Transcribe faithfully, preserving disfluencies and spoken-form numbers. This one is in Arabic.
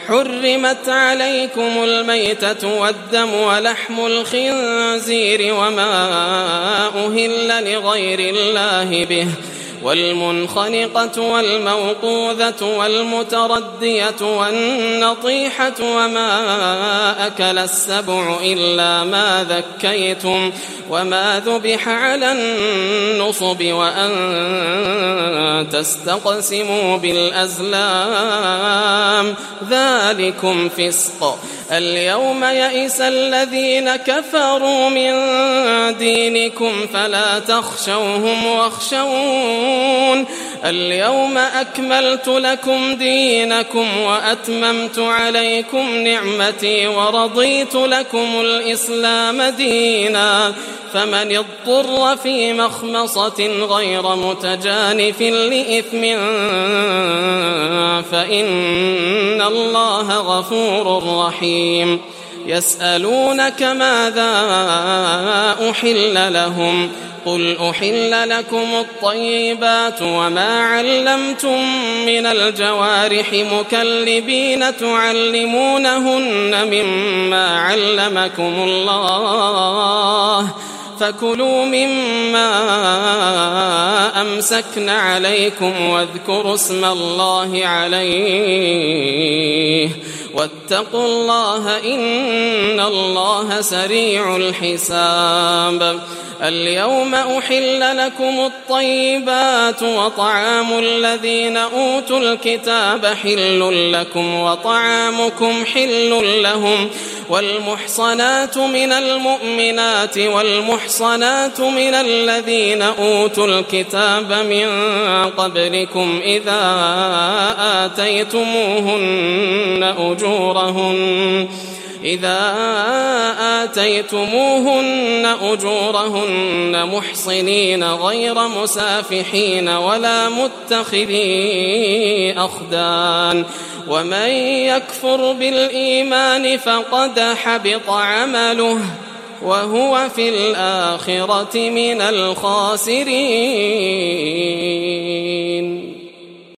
حرمت عليكم الميتة والدم ولحم الخنزير وما أهل لغير الله به والمنخنقة والموقوذة والمتردية والنطيحة وما أكل السبع إلا ما ذكيتم وما ذبح على النصب وأن تستقسموا بالأزلام ذلكم فسق. اليوم يئس الذين كفروا من دينكم فلا تخشوهم واخشون اليوم أكملت لكم دينكم وأتممت عليكم نعمتي ورضيت لكم الإسلام دينا فمن اضطر في مخمصة غير متجانف لإثم فإن الله غفور رحيم. يسألونك ماذا أحل لهم قل أحل لكم الطيبات وما علمتم من الجوارح مكلبين تعلمونهن مما علمكم الله فكلوا مما أمسكن عليكم واذكروا اسم الله عليه واتقوا الله إن الله سريع الحساب. اليوم أحل لكم الطيبات وطعام الذين أوتوا الكتاب حل لكم وطعامكم حل لهم والمحصنات من المؤمنات والمحصنات من الذين أوتوا الكتاب من قبلكم إذا آتيتموهن أجورهن إذا آتيتموهن أجورهن محصنين غير مسافحين ولا متخذي أخدان ومن يكفر بالإيمان فقد حبط عمله وهو في الآخرة من الخاسرين.